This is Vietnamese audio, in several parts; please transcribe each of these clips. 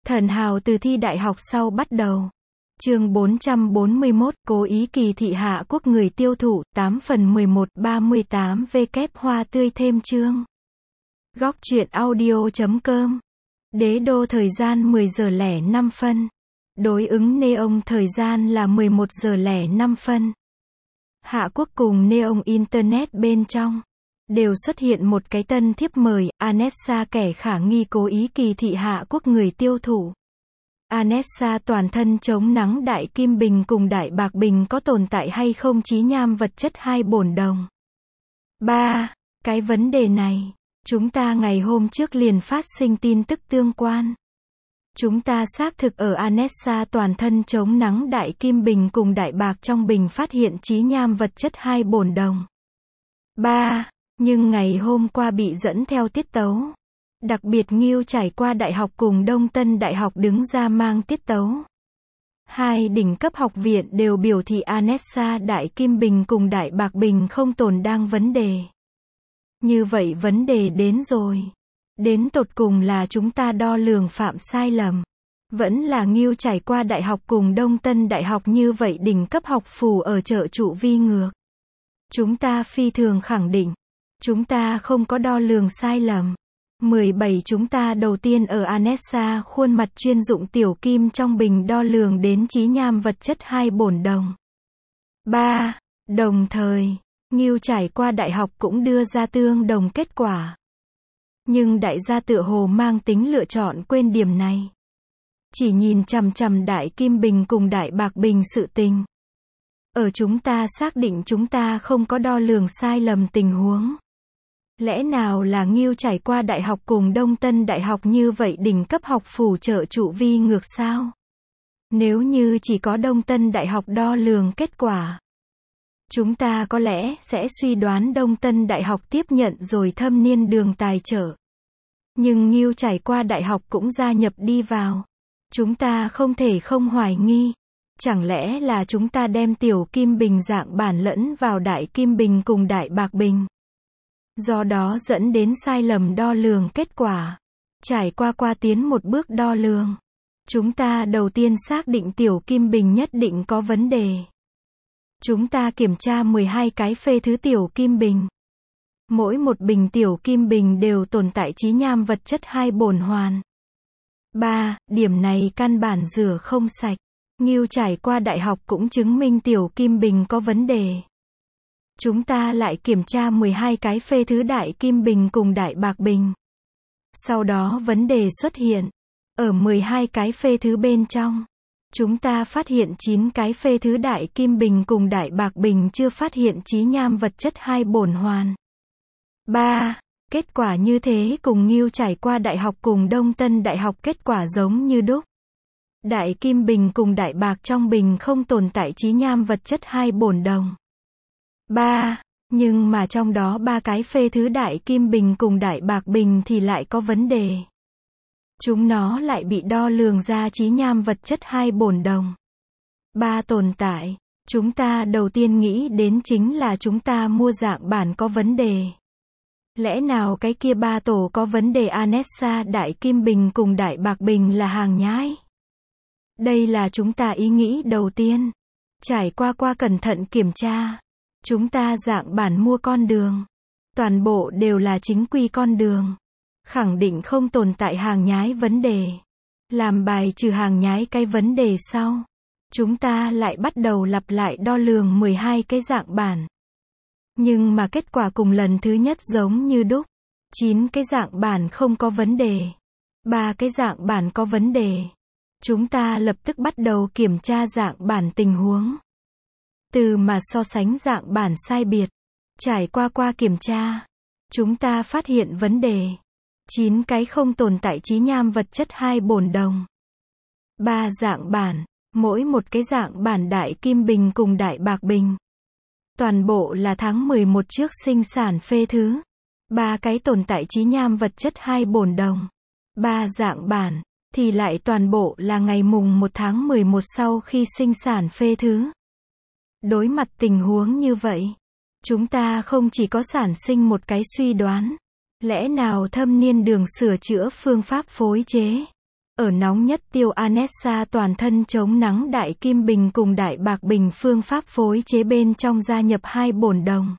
Thần hào từ thi đại học sau bắt đầu. Chương 441, cố ý kỳ thị Hạ Quốc người tiêu thụ, 8 phần 11, 38 vkép hoa tươi thêm chương. Góc truyện audio.com. Đế đô thời gian 10 giờ lẻ 5 phân. Đối ứng Neon thời gian là 11 giờ lẻ 5 phân. Hạ Quốc cùng Neon Internet bên trong đều xuất hiện một cái tân thiếp mời, Anessa kẻ khả nghi cố ý kỳ thị Hạ Quốc người tiêu thụ. Anessa toàn thân chống nắng đại kim bình cùng đại bạc bình có tồn tại hay không chí nham vật chất 2 bổn đồng. 3. Cái vấn đề này, chúng ta ngày hôm trước liền phát sinh tin tức tương quan. Chúng ta xác thực ở Anessa toàn thân chống nắng đại kim bình cùng đại bạc trong bình phát hiện chí nham vật chất 2 bổn đồng. 3. Nhưng ngày hôm qua bị dẫn theo tiết tấu. Đặc biệt Ngưu trải qua đại học cùng Đông Tân Đại học đứng ra mang tiết tấu. 2 đỉnh cấp học viện đều biểu thị Anessa đại kim bình cùng đại bạc bình không tồn đang vấn đề. Như vậy vấn đề đến rồi. Đến tột cùng là chúng ta đo lường phạm sai lầm. Vẫn là Ngưu trải qua đại học cùng Đông Tân Đại học như vậy đỉnh cấp học phủ ở chợ trụ vi ngược. Chúng ta phi thường khẳng định. Chúng ta không có đo lường sai lầm. 17 chúng ta đầu tiên ở Anessa khuôn mặt chuyên dụng tiểu kim trong bình đo lường đến chí nham vật chất 2 bổn đồng. 3. Đồng thời, Ngưu trải qua đại học cũng đưa ra tương đồng kết quả. Nhưng đại gia tựa hồ mang tính lựa chọn quên điểm này. Chỉ nhìn chằm chằm đại kim bình cùng đại bạc bình sự tình. Ở chúng ta xác định chúng ta không có đo lường sai lầm tình huống. Lẽ nào là Ngưu trải qua đại học cùng Đông Tân Đại học như vậy đỉnh cấp học phủ trợ trụ vi ngược sao? Nếu như chỉ có Đông Tân Đại học đo lường kết quả, chúng ta có lẽ sẽ suy đoán Đông Tân Đại học tiếp nhận rồi thâm niên đường tài trợ. Nhưng Ngưu trải qua đại học cũng gia nhập đi vào. Chúng ta không thể không hoài nghi. Chẳng lẽ là chúng ta đem tiểu kim bình dạng bản lẫn vào đại kim bình cùng đại bạc bình? Do đó dẫn đến sai lầm đo lường kết quả. Trải qua tiến một bước đo lường. Chúng ta đầu tiên xác định tiểu kim bình nhất định có vấn đề. Chúng ta kiểm tra 12 cái phê thứ tiểu kim bình. Mỗi một bình tiểu kim bình đều tồn tại chí nham vật chất 2 bổn hoàn. 3. Điểm này căn bản rửa không sạch. Ngưu trải qua đại học cũng chứng minh tiểu kim bình có vấn đề. Chúng ta lại kiểm tra 12 cái phê thứ đại kim bình cùng đại bạc bình. Sau đó vấn đề xuất hiện. Ở 12 cái phê thứ bên trong, chúng ta phát hiện 9 cái phê thứ đại kim bình cùng đại bạc bình chưa phát hiện chí nham vật chất 2 bổn hoàn. 3. Kết quả như thế cùng Ngưu trải qua đại học cùng Đông Tân Đại học kết quả giống như đúc. Đại kim bình cùng đại bạc trong bình không tồn tại chí nham vật chất 2 bổn đồng. 3. Nhưng mà trong đó 3 cái phê thứ đại kim bình cùng đại bạc bình thì lại có vấn đề. Chúng nó lại bị đo lường ra chí nham vật chất 2 bổn đồng. 3 tồn tại. Chúng ta đầu tiên nghĩ đến chính là chúng ta mua dạng bản có vấn đề. Lẽ nào cái kia 3 tổ có vấn đề Anessa đại kim bình cùng đại bạc bình là hàng nhái? Đây là chúng ta ý nghĩ đầu tiên. Trải qua cẩn thận kiểm tra. Chúng ta dạng bản mua con đường. Toàn bộ đều là chính quy con đường. Khẳng định không tồn tại hàng nhái vấn đề. Làm bài trừ hàng nhái cái vấn đề sau. Chúng ta lại bắt đầu lặp lại đo lường 12 cái dạng bản. Nhưng mà kết quả cùng lần thứ nhất giống như đúc. 9 cái dạng bản không có vấn đề. 3 cái dạng bản có vấn đề. Chúng ta lập tức bắt đầu kiểm tra dạng bản tình huống. Từ mà so sánh dạng bản sai biệt. Trải qua kiểm tra. Chúng ta phát hiện vấn đề. 9 cái không tồn tại chí nham vật chất 2 bổn đồng. 3 dạng bản. Mỗi một cái dạng bản đại kim bình cùng đại bạc bình. Toàn bộ là tháng 11 trước sinh sản phê thứ. 3 cái tồn tại chí nham vật chất 2 bổn đồng. 3 dạng bản. Thì lại toàn bộ là ngày mùng 1 tháng 11 sau khi sinh sản phê thứ. Đối mặt tình huống như vậy, chúng ta không chỉ có sản sinh một cái suy đoán. Lẽ nào thâm niên đường sửa chữa phương pháp phối chế Ở nóng nhất tiêu Anessa toàn thân chống nắng đại kim bình cùng đại bạc bình phương pháp phối chế bên trong gia nhập 2 bổn đồng.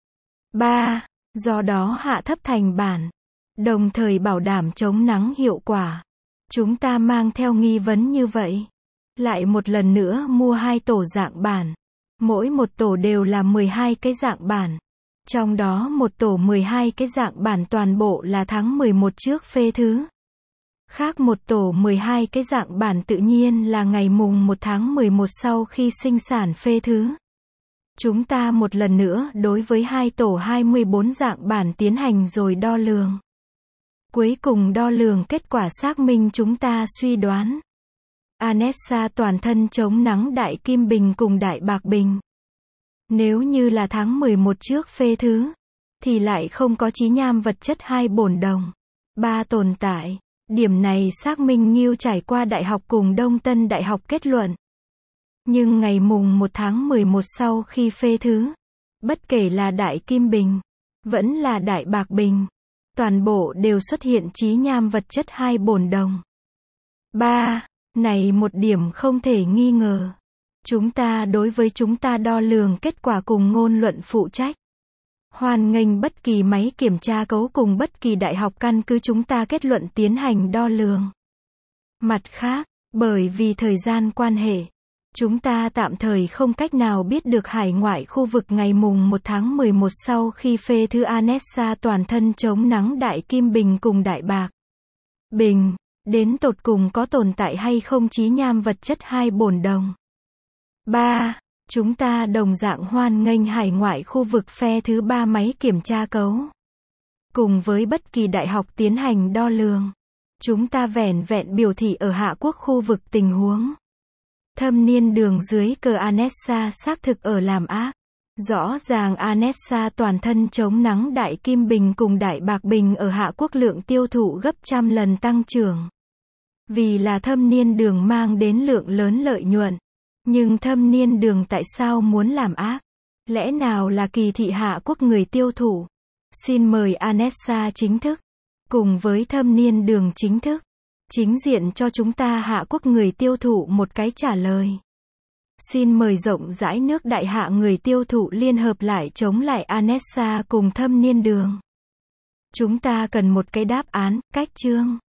3. Do đó hạ thấp thành bản. Đồng thời bảo đảm chống nắng hiệu quả. Chúng ta mang theo nghi vấn như vậy. Lại một lần nữa mua 2 tổ dạng bản. Mỗi một tổ đều là 12 cái dạng bản. Trong đó một tổ 12 cái dạng bản toàn bộ là tháng 11 trước phê thứ. Khác một tổ 12 cái dạng bản tự nhiên là ngày mùng 1 tháng 11 sau khi sinh sản phê thứ. Chúng ta một lần nữa đối với 2 tổ 24 dạng bản tiến hành rồi đo lường. Cuối cùng đo lường kết quả xác minh chúng ta suy đoán. Anessa toàn thân chống nắng đại kim bình cùng đại bạc bình. Nếu như là tháng 11 trước phê thứ, thì lại không có chí nham vật chất 2 bổn đồng. 3 tồn tại. Điểm này xác minh Nghiêu trải qua đại học cùng Đông Tân Đại học kết luận. Nhưng ngày mùng 1 tháng 11 sau khi phê thứ, bất kể là đại kim bình, vẫn là đại bạc bình, toàn bộ đều xuất hiện chí nham vật chất 2 bổn đồng. 3. Này một điểm không thể nghi ngờ. Chúng ta đối với chúng ta đo lường kết quả cùng ngôn luận phụ trách. Hoan nghênh bất kỳ máy kiểm tra cấu cùng bất kỳ đại học căn cứ chúng ta kết luận tiến hành đo lường. Mặt khác, bởi vì thời gian quan hệ, chúng ta tạm thời không cách nào biết được hải ngoại khu vực ngày mùng 1 tháng 11 sau khi phê thứ Anessa toàn thân chống nắng đại kim bình cùng đại bạc bình, đến tột cùng có tồn tại hay không chí nham vật chất 2 bổn đồng. 3. Chúng ta đồng dạng hoan nghênh hải ngoại khu vực phe thứ 3 máy kiểm tra cấu. Cùng với bất kỳ đại học tiến hành đo lường. Chúng ta vẻn vẹn biểu thị ở Hạ Quốc khu vực tình huống. Thâm niên đường dưới cờ Anessa xác thực ở làm ác. Rõ ràng Anessa toàn thân chống nắng đại kim bình cùng đại bạc bình ở Hạ Quốc lượng tiêu thụ gấp trăm lần tăng trưởng. Vì là thâm niên đường mang đến lượng lớn lợi nhuận. Nhưng thâm niên đường tại sao muốn làm ác? Lẽ nào là kỳ thị Hạ Quốc người tiêu thụ? Xin mời Anessa chính thức, cùng với thâm niên đường chính thức, chính diện cho chúng ta Hạ Quốc người tiêu thụ một cái trả lời. Xin mời rộng rãi nước đại hạ người tiêu thụ liên hợp lại chống lại Anessa cùng thâm niên đường. Chúng ta cần một cái đáp án, cách chương.